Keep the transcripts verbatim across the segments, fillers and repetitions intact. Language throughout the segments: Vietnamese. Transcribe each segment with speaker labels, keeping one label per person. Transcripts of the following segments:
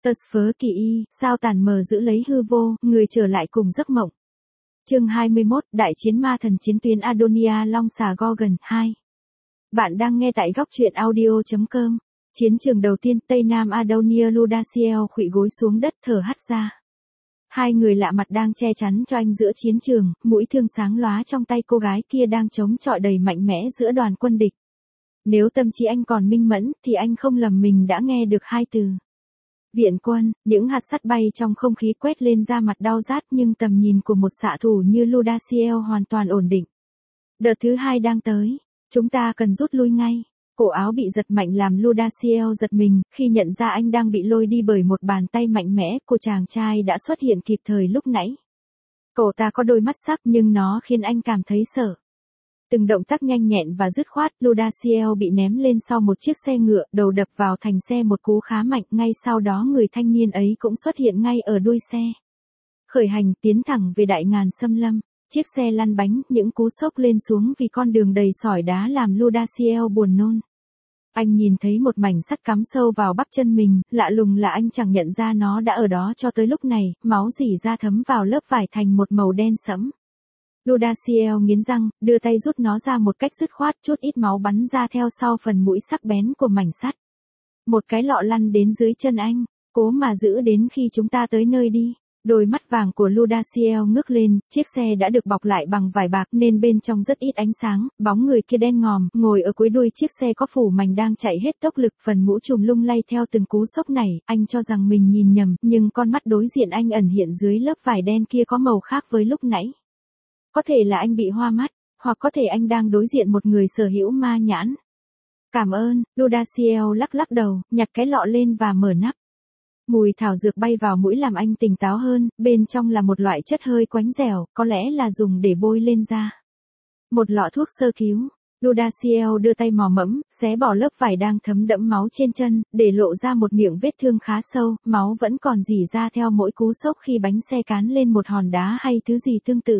Speaker 1: Tơ phớ kỳ y, sao tàn mờ giữ lấy hư vô, người trở lại cùng giấc mộng. Chương hai mươi mốt, Đại chiến ma thần chiến tuyến Adonia Long xà Gorgon hai. Bạn đang nghe tại góc truyện audio chấm com. Chiến trường đầu tiên, Tây Nam Adonia Ludaciel khuỵu gối xuống đất thở hắt ra. Hai người lạ mặt đang che chắn cho anh giữa chiến trường, mũi thương sáng lóa trong tay cô gái kia đang chống chọi đầy mạnh mẽ giữa đoàn quân địch. Nếu tâm trí anh còn minh mẫn, thì anh không lầm mình đã nghe được hai từ. Viện quân, những hạt sắt bay trong không khí quét lên da mặt đau rát, nhưng tầm nhìn của một xạ thủ như Ludaciel hoàn toàn ổn định. Đợt thứ hai đang tới, chúng ta cần rút lui ngay. Cổ áo bị giật mạnh làm Ludaciel giật mình, khi nhận ra anh đang bị lôi đi bởi một bàn tay mạnh mẽ của chàng trai đã xuất hiện kịp thời lúc nãy. Cậu ta có đôi mắt sắc nhưng nó khiến anh cảm thấy sợ. Từng động tác nhanh nhẹn và dứt khoát, Ludaciel bị ném lên sau một chiếc xe ngựa, đầu đập vào thành xe một cú khá mạnh, ngay sau đó người thanh niên ấy cũng xuất hiện ngay ở đuôi xe. Khởi hành, tiến thẳng về đại ngàn xâm lâm, chiếc xe lăn bánh, những cú sốc lên xuống vì con đường đầy sỏi đá làm Ludaciel buồn nôn. Anh nhìn thấy một mảnh sắt cắm sâu vào bắp chân mình, lạ lùng là anh chẳng nhận ra nó đã ở đó cho tới lúc này, máu rỉ ra thấm vào lớp vải thành một màu đen sẫm. Ludaciel nghiến răng, đưa tay rút nó ra một cách dứt khoát, chút ít máu bắn ra theo sau phần mũi sắc bén của mảnh sắt. Một cái lọ lăn đến dưới chân anh, cố mà giữ đến khi chúng ta tới nơi đi. Đôi mắt vàng của Ludaciel ngước lên, chiếc xe đã được bọc lại bằng vải bạc nên bên trong rất ít ánh sáng, bóng người kia đen ngòm, ngồi ở cuối đuôi chiếc xe có phủ mảnh đang chạy hết tốc lực, phần mũ trùm lung lay theo từng cú sốc này, anh cho rằng mình nhìn nhầm, nhưng con mắt đối diện anh ẩn hiện dưới lớp vải đen kia có màu khác với lúc nãy. Có thể là anh bị hoa mắt, hoặc có thể anh đang đối diện một người sở hữu ma nhãn. Cảm ơn, Ludaciel lắc lắc đầu, nhặt cái lọ lên và mở nắp. Mùi thảo dược bay vào mũi làm anh tỉnh táo hơn, bên trong là một loại chất hơi quánh dẻo, có lẽ là dùng để bôi lên da. Một lọ thuốc sơ cứu. Ludaciel đưa tay mò mẫm, xé bỏ lớp vải đang thấm đẫm máu trên chân, để lộ ra một miệng vết thương khá sâu, máu vẫn còn rỉ ra theo mỗi cú sốc khi bánh xe cán lên một hòn đá hay thứ gì tương tự.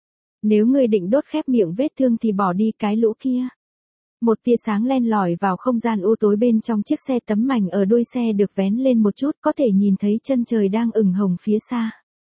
Speaker 1: Nếu người định đốt khép miệng vết thương thì bỏ đi cái lũ kia. Một tia sáng len lỏi vào không gian u tối bên trong chiếc xe, tấm mảnh ở đuôi xe được vén lên một chút, có thể nhìn thấy chân trời đang ửng hồng phía xa.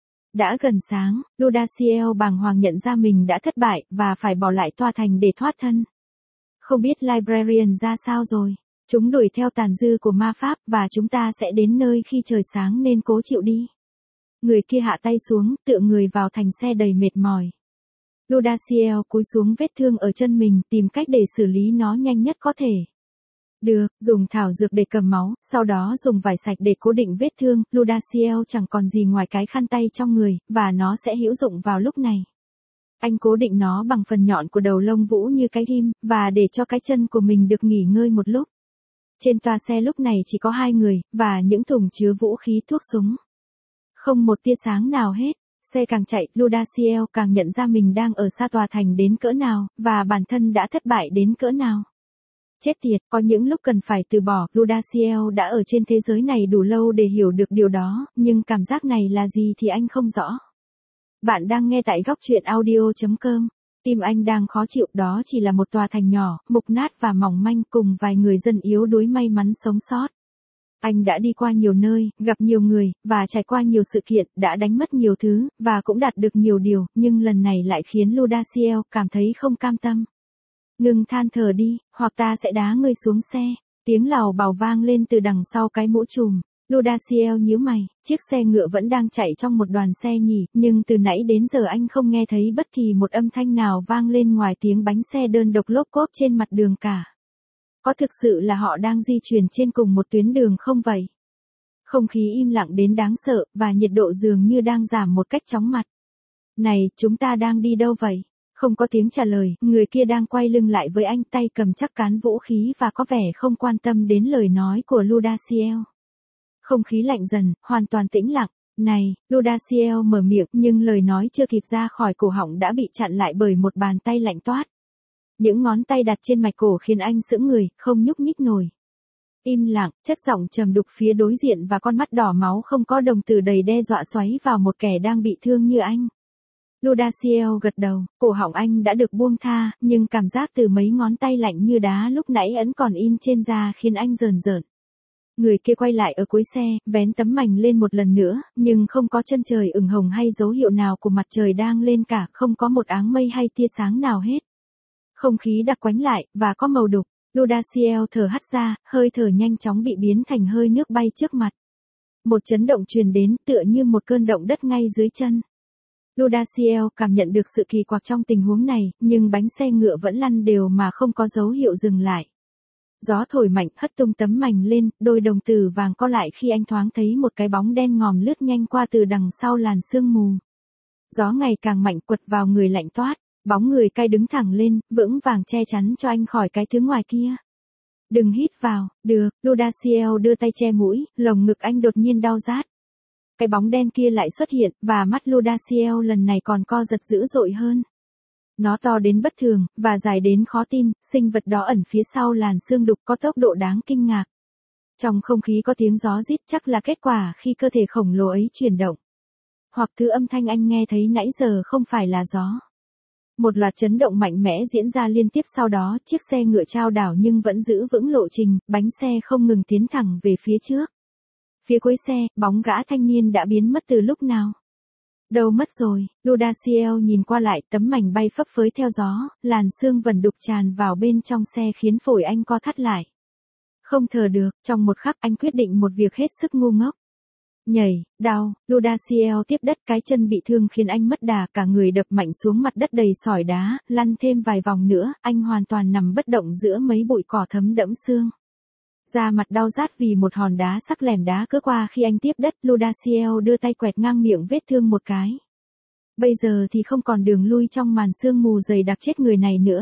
Speaker 1: Đã gần sáng, Ludaciel bàng hoàng nhận ra mình đã thất bại, và phải bỏ lại tòa thành để thoát thân. Không biết Librarian ra sao rồi, chúng đuổi theo tàn dư của ma pháp, và chúng ta sẽ đến nơi khi trời sáng nên cố chịu đi. Người kia hạ tay xuống, tựa người vào thành xe đầy mệt mỏi. Ludaciel cúi xuống vết thương ở chân mình, tìm cách để xử lý nó nhanh nhất có thể. Được, dùng thảo dược để cầm máu, sau đó dùng vải sạch để cố định vết thương. Ludaciel chẳng còn gì ngoài cái khăn tay trong người, và nó sẽ hữu dụng vào lúc này. Anh cố định nó bằng phần nhọn của đầu lông vũ như cái ghim, và để cho cái chân của mình được nghỉ ngơi một lúc. Trên toa xe lúc này chỉ có hai người, và những thùng chứa vũ khí thuốc súng. Không một tia sáng nào hết. Xe càng chạy, Ludaciel càng nhận ra mình đang ở xa tòa thành đến cỡ nào, và bản thân đã thất bại đến cỡ nào. Chết tiệt, có những lúc cần phải từ bỏ, Ludaciel đã ở trên thế giới này đủ lâu để hiểu được điều đó, nhưng cảm giác này là gì thì anh không rõ. Bạn đang nghe tại góc truyện audio chấm com. Tim anh đang khó chịu, đó chỉ là một tòa thành nhỏ, mục nát và mỏng manh cùng vài người dân yếu đuối may mắn sống sót. Anh đã đi qua nhiều nơi, gặp nhiều người, và trải qua nhiều sự kiện, đã đánh mất nhiều thứ, và cũng đạt được nhiều điều, nhưng lần này lại khiến Ludaciel cảm thấy không cam tâm. Ngừng than thở đi, hoặc ta sẽ đá ngươi xuống xe. Tiếng lào bào vang lên từ đằng sau cái mũ trùm. Ludaciel nhíu mày, chiếc xe ngựa vẫn đang chạy trong một đoàn xe nhỉ, nhưng từ nãy đến giờ anh không nghe thấy bất kỳ một âm thanh nào vang lên ngoài tiếng bánh xe đơn độc lốp cốp trên mặt đường cả. Có thực sự là họ đang di chuyển trên cùng một tuyến đường không vậy? Không khí im lặng đến đáng sợ, và nhiệt độ dường như đang giảm một cách chóng mặt. Này, chúng ta đang đi đâu vậy? Không có tiếng trả lời, người kia đang quay lưng lại với anh, tay cầm chắc cán vũ khí và có vẻ không quan tâm đến lời nói của Ludaciel. Không khí lạnh dần, hoàn toàn tĩnh lặng. Này, Ludaciel mở miệng, nhưng lời nói chưa kịp ra khỏi cổ họng đã bị chặn lại bởi một bàn tay lạnh toát. Những ngón tay đặt trên mạch cổ khiến anh sững người, không nhúc nhích nổi. Im lặng, chất giọng trầm đục phía đối diện và con mắt đỏ máu không có đồng từ đầy đe dọa xoáy vào một kẻ đang bị thương như anh. Ludaciel gật đầu, cổ họng anh đã được buông tha, nhưng cảm giác từ mấy ngón tay lạnh như đá lúc nãy vẫn còn in trên da khiến anh rờn rợn. Người kia quay lại ở cuối xe, vén tấm mảnh lên một lần nữa, nhưng không có chân trời ửng hồng hay dấu hiệu nào của mặt trời đang lên cả, không có một áng mây hay tia sáng nào hết. Không khí đặc quánh lại, và có màu đục. Ludaciel thở hắt ra, hơi thở nhanh chóng bị biến thành hơi nước bay trước mặt. Một chấn động truyền đến tựa như một cơn động đất ngay dưới chân. Ludaciel cảm nhận được sự kỳ quặc trong tình huống này, nhưng bánh xe ngựa vẫn lăn đều mà không có dấu hiệu dừng lại. Gió thổi mạnh hất tung tấm mảnh lên, đôi đồng tử vàng co lại khi anh thoáng thấy một cái bóng đen ngòm lướt nhanh qua từ đằng sau làn sương mù. Gió ngày càng mạnh quật vào người lạnh toát, bóng người cai đứng thẳng lên, vững vàng che chắn cho anh khỏi cái thứ ngoài kia. Đừng hít vào, được, Ludaciel đưa tay che mũi, lồng ngực anh đột nhiên đau rát. Cái bóng đen kia lại xuất hiện, và mắt Ludaciel lần này còn co giật dữ dội hơn. Nó to đến bất thường, và dài đến khó tin, sinh vật đó ẩn phía sau làn sương đục có tốc độ đáng kinh ngạc. Trong không khí có tiếng gió rít, chắc là kết quả khi cơ thể khổng lồ ấy chuyển động. Hoặc thứ âm thanh anh nghe thấy nãy giờ không phải là gió. Một loạt chấn động mạnh mẽ diễn ra liên tiếp sau đó, chiếc xe ngựa chao đảo nhưng vẫn giữ vững lộ trình, bánh xe không ngừng tiến thẳng về phía trước. Phía cuối xe, bóng gã thanh niên đã biến mất từ lúc nào? Đâu mất rồi, Ludaciel nhìn qua lại, tấm mảnh bay phấp phới theo gió, làn sương vẩn đục tràn vào bên trong xe khiến phổi anh co thắt lại. Không thở được, trong một khắc anh quyết định một việc hết sức ngu ngốc. Nhảy, đau, Ludaciel tiếp đất, cái chân bị thương khiến anh mất đà, cả người đập mạnh xuống mặt đất đầy sỏi đá, lăn thêm vài vòng nữa, anh hoàn toàn nằm bất động giữa mấy bụi cỏ thấm đẫm sương. Da mặt đau rát vì một hòn đá sắc lẻm đá cứa qua khi anh tiếp đất, Ludaciel đưa tay quẹt ngang miệng vết thương một cái. Bây giờ thì không còn đường lui trong màn sương mù dày đặc chết người này nữa.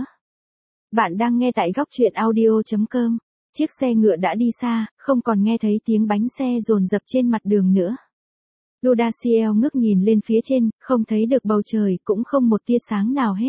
Speaker 1: Bạn đang nghe tại góc truyện audio chấm com. Chiếc xe ngựa đã đi xa, không còn nghe thấy tiếng bánh xe dồn dập trên mặt đường nữa. Ludaciel ngước nhìn lên phía trên, không thấy được bầu trời, cũng không một tia sáng nào hết.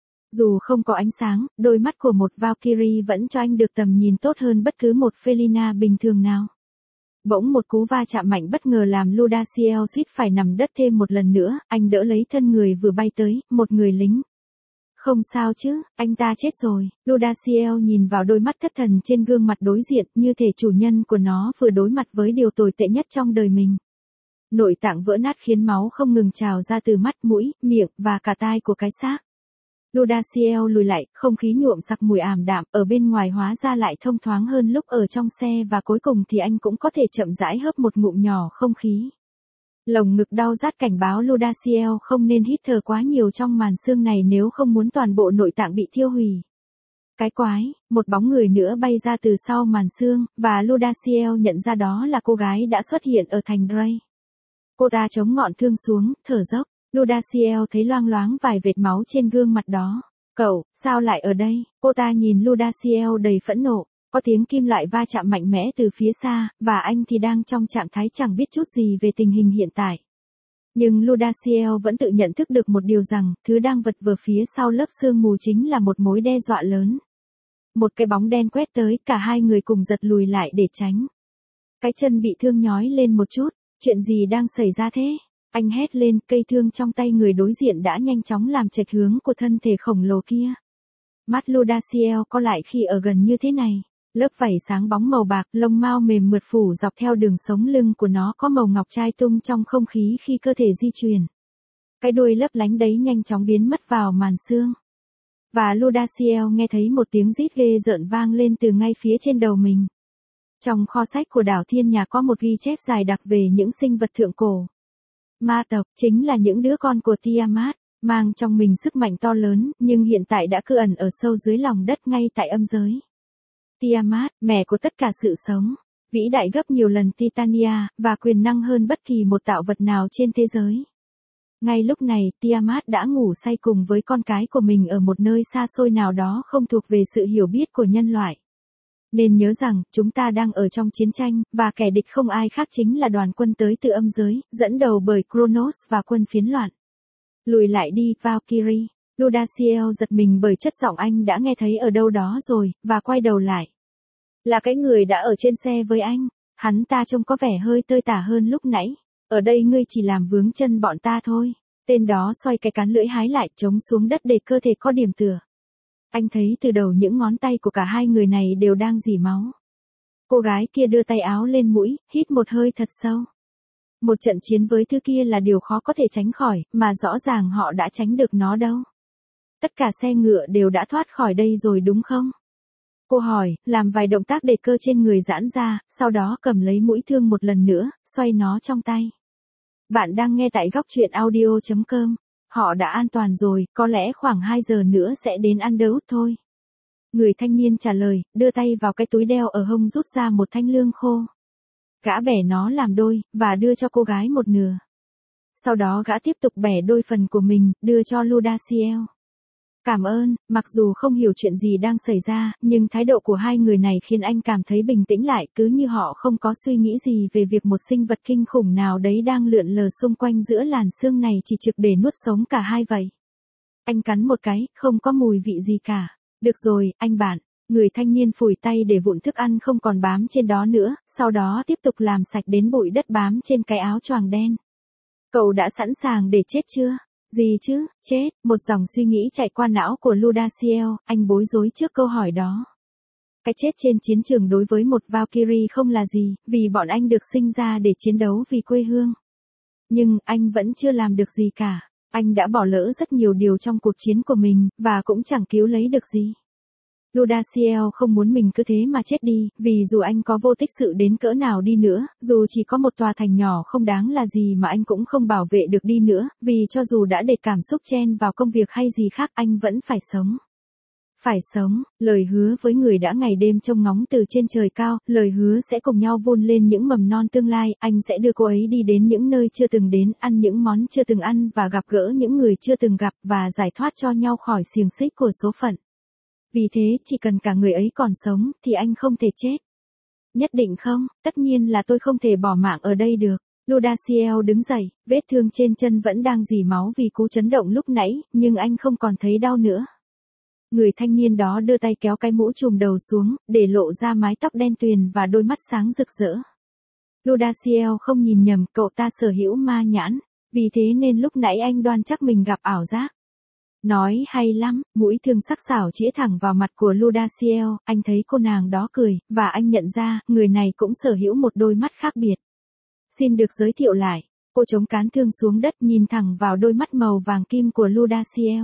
Speaker 1: Dù không có ánh sáng, đôi mắt của một Valkyrie vẫn cho anh được tầm nhìn tốt hơn bất cứ một Felina bình thường nào. Bỗng một cú va chạm mạnh bất ngờ làm Ludaciel suýt phải nằm đất thêm một lần nữa, anh đỡ lấy thân người vừa bay tới, một người lính. Không sao chứ, anh ta chết rồi, Ludaciel nhìn vào đôi mắt thất thần trên gương mặt đối diện, như thể chủ nhân của nó vừa đối mặt với điều tồi tệ nhất trong đời mình. Nội tạng vỡ nát khiến máu không ngừng trào ra từ mắt, mũi, miệng, và cả tai của cái xác. Ludaciel lùi lại, không khí nhuộm sặc mùi ảm đạm, ở bên ngoài hóa ra lại thông thoáng hơn lúc ở trong xe, và cuối cùng thì anh cũng có thể chậm rãi hớp một ngụm nhỏ không khí. Lồng ngực đau rát cảnh báo Ludaciel không nên hít thở quá nhiều trong màn sương này nếu không muốn toàn bộ nội tạng bị thiêu hủy. Cái quái, một bóng người nữa bay ra từ sau màn sương, và Ludaciel nhận ra đó là cô gái đã xuất hiện ở thành Drey. Cô ta chống ngọn thương xuống, thở dốc. Ludaciel thấy loang loáng vài vệt máu trên gương mặt đó. Cậu, sao lại ở đây? Cô ta nhìn Ludaciel đầy phẫn nộ. Có tiếng kim loại va chạm mạnh mẽ từ phía xa, và anh thì đang trong trạng thái chẳng biết chút gì về tình hình hiện tại. Nhưng Ludaciel vẫn tự nhận thức được một điều rằng, thứ đang vật vờ phía sau lớp sương mù chính là một mối đe dọa lớn. Một cái bóng đen quét tới, cả hai người cùng giật lùi lại để tránh. Cái chân bị thương nhói lên một chút, chuyện gì đang xảy ra thế? Anh hét lên, cây thương trong tay người đối diện đã nhanh chóng làm chệch hướng của thân thể khổng lồ kia. Mắt Ludaciel co lại khi ở gần như thế này. Lớp vảy sáng bóng màu bạc, lông mao mềm mượt phủ dọc theo đường sống lưng của nó có màu ngọc trai tung trong không khí khi cơ thể di chuyển. Cái đuôi lấp lánh đấy nhanh chóng biến mất vào màn sương. Và Ludaciel nghe thấy một tiếng rít ghê rợn vang lên từ ngay phía trên đầu mình. Trong kho sách của đảo Thiên Nhà có một ghi chép dài đặc về những sinh vật thượng cổ. Ma tộc, chính là những đứa con của Tiamat, mang trong mình sức mạnh to lớn, nhưng hiện tại đã cư ẩn ở sâu dưới lòng đất ngay tại âm giới. Tiamat, mẹ của tất cả sự sống, vĩ đại gấp nhiều lần Titania, và quyền năng hơn bất kỳ một tạo vật nào trên thế giới. Ngay lúc này, Tiamat đã ngủ say cùng với con cái của mình ở một nơi xa xôi nào đó không thuộc về sự hiểu biết của nhân loại. Nên nhớ rằng, chúng ta đang ở trong chiến tranh, và kẻ địch không ai khác chính là đoàn quân tới từ âm giới, dẫn đầu bởi Kronos và quân phiến loạn. Lùi lại đi, Valkyrie. Ludaciel giật mình bởi chất giọng anh đã nghe thấy ở đâu đó rồi, và quay đầu lại. Là cái người đã ở trên xe với anh, hắn ta trông có vẻ hơi tơi tả hơn lúc nãy. Ở đây ngươi chỉ làm vướng chân bọn ta thôi. Tên đó xoay cái cán lưỡi hái lại, chống xuống đất để cơ thể có điểm tựa. Anh thấy từ đầu những ngón tay của cả hai người này đều đang rỉ máu. Cô gái kia đưa tay áo lên mũi, hít một hơi thật sâu. Một trận chiến với thứ kia là điều khó có thể tránh khỏi, mà rõ ràng họ đã tránh được nó đâu. Tất cả xe ngựa đều đã thoát khỏi đây rồi đúng không? Cô hỏi, làm vài động tác để cơ trên người giãn ra, sau đó cầm lấy mũi thương một lần nữa, xoay nó trong tay. Bạn đang nghe tại góc truyện audio chấm com. Họ đã an toàn rồi, có lẽ khoảng hai giờ nữa sẽ đến Underwood thôi. Người thanh niên trả lời, đưa tay vào cái túi đeo ở hông rút ra một thanh lương khô. Gã bẻ nó làm đôi, và đưa cho cô gái một nửa. Sau đó gã tiếp tục bẻ đôi phần của mình, đưa cho Ludaciel. Cảm ơn, mặc dù không hiểu chuyện gì đang xảy ra, nhưng thái độ của hai người này khiến anh cảm thấy bình tĩnh lại, cứ như họ không có suy nghĩ gì về việc một sinh vật kinh khủng nào đấy đang lượn lờ xung quanh giữa làn xương này chỉ trực để nuốt sống cả hai vậy. Anh cắn một cái, không có mùi vị gì cả. Được rồi, anh bạn. Người thanh niên phủi tay để vụn thức ăn không còn bám trên đó nữa, sau đó tiếp tục làm sạch đến bụi đất bám trên cái áo choàng đen. Cậu đã sẵn sàng để chết chưa? Gì chứ, chết, một dòng suy nghĩ chạy qua não của Ludaciel, anh bối rối trước câu hỏi đó. Cái chết trên chiến trường đối với một Valkyrie không là gì, vì bọn anh được sinh ra để chiến đấu vì quê hương. Nhưng, anh vẫn chưa làm được gì cả. Anh đã bỏ lỡ rất nhiều điều trong cuộc chiến của mình, và cũng chẳng cứu lấy được gì. Ludaciel không muốn mình cứ thế mà chết đi, vì dù anh có vô tích sự đến cỡ nào đi nữa, dù chỉ có một tòa thành nhỏ không đáng là gì mà anh cũng không bảo vệ được đi nữa, vì cho dù đã để cảm xúc chen vào công việc hay gì khác anh vẫn phải sống. Phải sống, lời hứa với người đã ngày đêm trông ngóng từ trên trời cao, lời hứa sẽ cùng nhau vun lên những mầm non tương lai, anh sẽ đưa cô ấy đi đến những nơi chưa từng đến, ăn những món chưa từng ăn và gặp gỡ những người chưa từng gặp và giải thoát cho nhau khỏi xiềng xích của số phận. Vì thế, chỉ cần cả người ấy còn sống, thì anh không thể chết. Nhất định không, tất nhiên là tôi không thể bỏ mạng ở đây được. Ludaciel đứng dậy, vết thương trên chân vẫn đang rỉ máu vì cú chấn động lúc nãy, nhưng anh không còn thấy đau nữa. Người thanh niên đó đưa tay kéo cái mũ trùm đầu xuống, để lộ ra mái tóc đen tuyền và đôi mắt sáng rực rỡ. Ludaciel không nhìn nhầm, cậu ta sở hữu ma nhãn, vì thế nên lúc nãy anh đoan chắc mình gặp ảo giác. Nói hay lắm, mũi thương sắc sảo chĩa thẳng vào mặt của Ludaciel, anh thấy cô nàng đó cười, và anh nhận ra, người này cũng sở hữu một đôi mắt khác biệt. Xin được giới thiệu lại, cô chống cán thương xuống đất nhìn thẳng vào đôi mắt màu vàng kim của Ludaciel.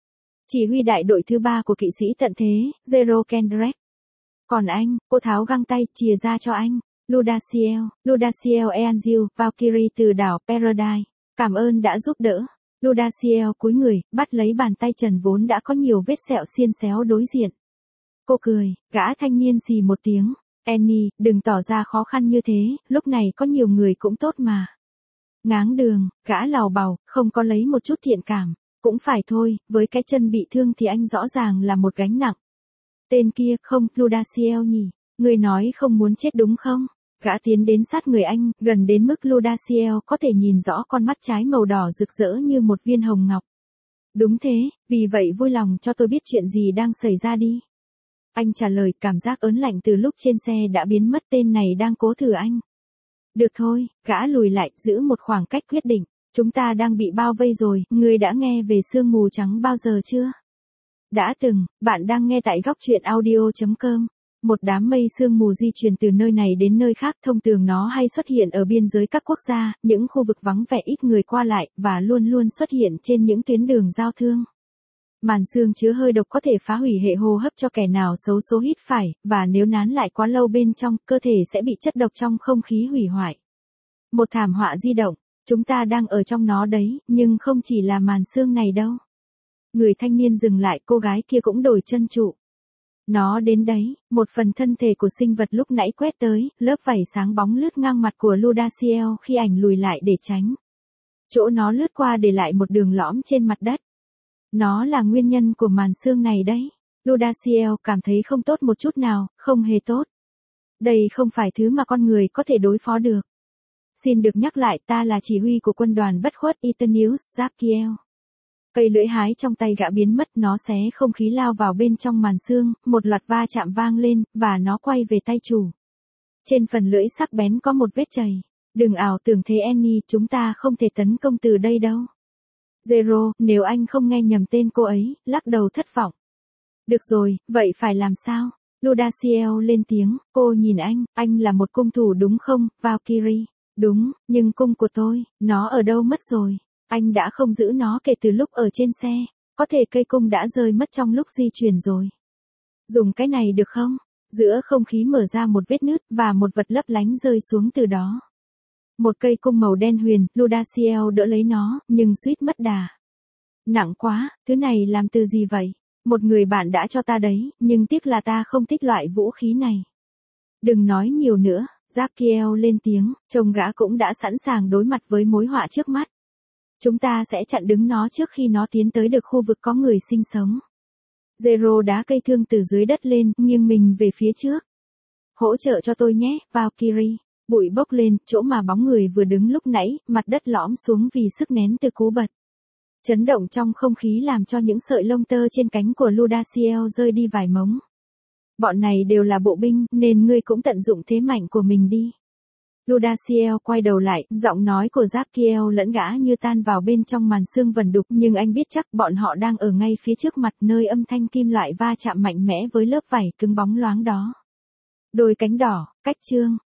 Speaker 1: Chỉ huy đại đội thứ ba của kỵ sĩ tận thế, Zero Kendrick. Còn anh, cô tháo găng tay, chìa ra cho anh. Ludaciel, Ludaciel Eanziu, Valkyrie từ đảo Paradise. Cảm ơn đã giúp đỡ. Ludaciel cúi người, bắt lấy bàn tay trần vốn đã có nhiều vết sẹo xiên xéo đối diện. Cô cười, gã thanh niên xì một tiếng. Annie, đừng tỏ ra khó khăn như thế, lúc này có nhiều người cũng tốt mà. Ngáng đường, gã lào bào, không có lấy một chút thiện cảm. Cũng phải thôi, với cái chân bị thương thì anh rõ ràng là một gánh nặng. Tên kia, không, Ludaciel nhỉ, người nói không muốn chết đúng không? Gã tiến đến sát người anh, gần đến mức Ludaciel có thể nhìn rõ con mắt trái màu đỏ rực rỡ như một viên hồng ngọc. Đúng thế, vì vậy vui lòng cho tôi biết chuyện gì đang xảy ra đi. Anh trả lời, cảm giác ớn lạnh từ lúc trên xe đã biến mất, tên này đang cố thử anh. Được thôi, gã lùi lại, giữ một khoảng cách quyết định. Chúng ta đang bị bao vây rồi, ngươi đã nghe về sương mù trắng bao giờ chưa? Đã từng, bạn đang nghe tại góc truyện audio chấm com. Một đám mây sương mù di chuyển từ nơi này đến nơi khác, thông thường nó hay xuất hiện ở biên giới các quốc gia, những khu vực vắng vẻ ít người qua lại, và luôn luôn xuất hiện trên những tuyến đường giao thương. Màn sương chứa hơi độc có thể phá hủy hệ hô hấp cho kẻ nào xấu số hít phải, và nếu nán lại quá lâu bên trong, cơ thể sẽ bị chất độc trong không khí hủy hoại. Một thảm họa di động. Chúng ta đang ở trong nó đấy, nhưng không chỉ là màn sương này đâu. Người thanh niên dừng lại, cô gái kia cũng đổi chân trụ. Nó đến đấy, một phần thân thể của sinh vật lúc nãy quét tới, lớp vảy sáng bóng lướt ngang mặt của Ludaciel khi ảnh lùi lại để tránh. Chỗ nó lướt qua để lại một đường lõm trên mặt đất. Nó là nguyên nhân của màn sương này đấy. Ludaciel cảm thấy không tốt một chút nào, không hề tốt. Đây không phải thứ mà con người có thể đối phó được. Xin được nhắc lại, ta là chỉ huy của quân đoàn bất khuất Eternius Zakiel. Cây lưỡi hái trong tay gã biến mất, nó xé không khí lao vào bên trong màn sương, một loạt va chạm vang lên, và nó quay về tay chủ. Trên phần lưỡi sắc bén có một vết chày. Đừng ảo tưởng thế Annie, chúng ta không thể tấn công từ đây đâu. Zero, nếu anh không nghe nhầm tên cô ấy, lắc đầu thất vọng. Được rồi, vậy phải làm sao? Ludaciel lên tiếng, cô nhìn anh, anh là một cung thủ đúng không, Valkyrie? Đúng, nhưng cung của tôi, nó ở đâu mất rồi? Anh đã không giữ nó kể từ lúc ở trên xe, có thể cây cung đã rơi mất trong lúc di chuyển rồi. Dùng cái này được không? Giữa không khí mở ra một vết nứt và một vật lấp lánh rơi xuống từ đó. Một cây cung màu đen huyền, Ludaciel đỡ lấy nó, nhưng suýt mất đà. Nặng quá, thứ này làm từ gì vậy? Một người bạn đã cho ta đấy, nhưng tiếc là ta không thích loại vũ khí này. Đừng nói nhiều nữa, Zapkiel lên tiếng, chồng gã cũng đã sẵn sàng đối mặt với mối họa trước mắt. Chúng ta sẽ chặn đứng nó trước khi nó tiến tới được khu vực có người sinh sống. Zero đá cây thương từ dưới đất lên, nghiêng mình về phía trước. Hỗ trợ cho tôi nhé, Valkyrie. Bụi bốc lên, chỗ mà bóng người vừa đứng lúc nãy, mặt đất lõm xuống vì sức nén từ cú bật. Chấn động trong không khí làm cho những sợi lông tơ trên cánh của Ludaciel rơi đi vài mống. Bọn này đều là bộ binh, nên ngươi cũng tận dụng thế mạnh của mình đi. Ludaciel quay đầu lại, giọng nói của Zapkiel lẫn gã như tan vào bên trong màn sương vần đục, nhưng anh biết chắc bọn họ đang ở ngay phía trước mặt nơi âm thanh kim loại va chạm mạnh mẽ với lớp vảy cứng bóng loáng đó. Đôi cánh đỏ, cách chương.